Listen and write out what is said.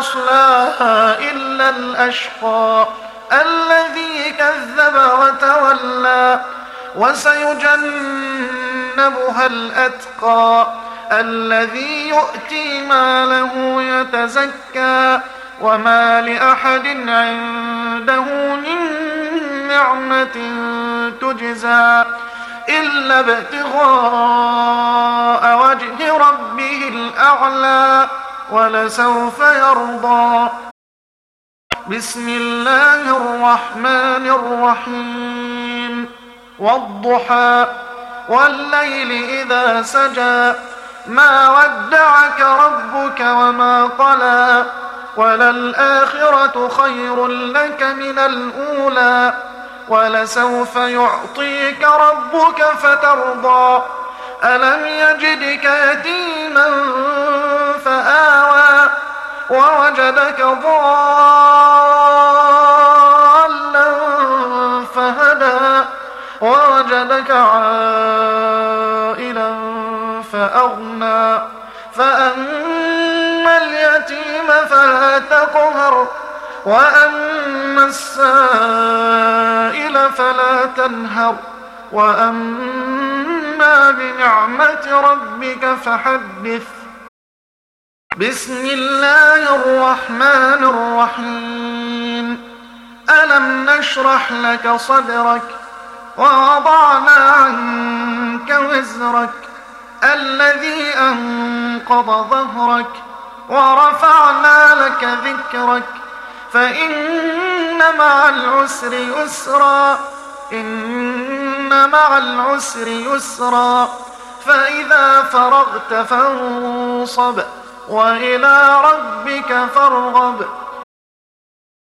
يصلاها إلا الأشقى الذي كذب وتولى وسيجنبها الأتقى الذي يؤتي ماله يتزكى وما لأحد عنده من نعمة تجزى إلا ابتغاء وجه ربه الأعلى ولسوف يرضى. بسم الله الرحمن الرحيم والضحى والليل إذا سجى ما ودعك ربك وما قلى وللآخرة خير لك من الأولى ولسوف يعطيك ربك فترضى ألم يجدك يتيما فآوى ووجدك ضالا فهدى ووجدك عائلا فأغنى فأما اليتيم فلا تقهر وأما السائل فلا تنهر وأما بنعمة ربك فحدث. بسم الله الرحمن الرحيم ألم نشرح لك صدرك ووضعنا عنك وزرك الذي أنقض ظهرك ورفعنا لك ذكرك فإن مع العسر يسرا إن مع العسر يسرا فإذا فرغت فانصب وإلى ربك فارغب.